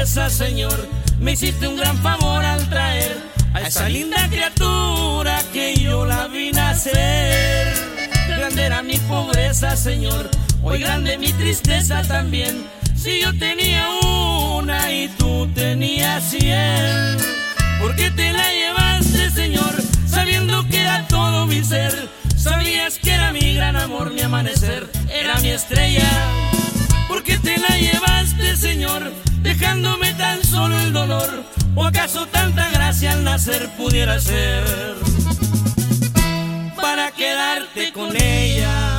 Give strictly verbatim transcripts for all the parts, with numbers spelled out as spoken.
pobreza, Señor, me hiciste un gran favor al traer a esa linda criatura que yo la vi nacer. Grande era mi pobreza, Señor, hoy grande mi tristeza también. Si yo tenía una y tú tenías cien, ¿por qué te la llevaste, Señor, sabiendo que era todo mi ser? Sabías que era mi gran amor, mi amanecer, era mi estrella. ¿Por qué te la llevaste, Señor, dejándome tan solo el dolor? ¿O acaso tanta gracia al nacer pudiera ser para quedarte con ella?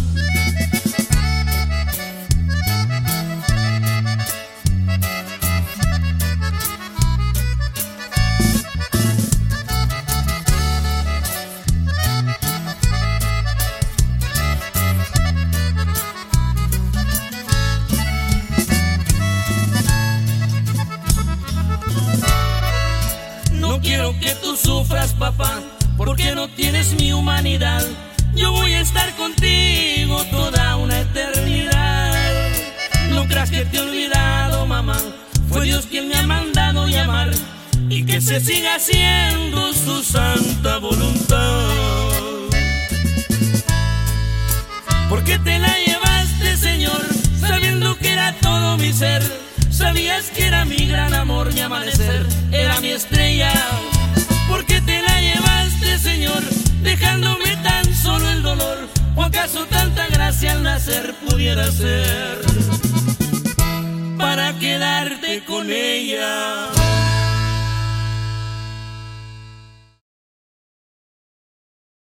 No quiero que tú sufras, papá, porque no tienes mi humanidad. Yo voy a estar contigo toda una eternidad. No creas que te he olvidado, mamá, fue Dios quien me ha mandado llamar, y que se siga haciendo su santa voluntad. ¿Por qué te la llevaste, Señor, sabiendo que era todo mi ser? Sabías que era mi gran amor, mi amanecer, era mi estrella. ¿Por qué te la llevaste, Señor, dejándome tan solo el dolor? ¿O acaso tanta gracia al nacer pudiera ser para quedarte con ella?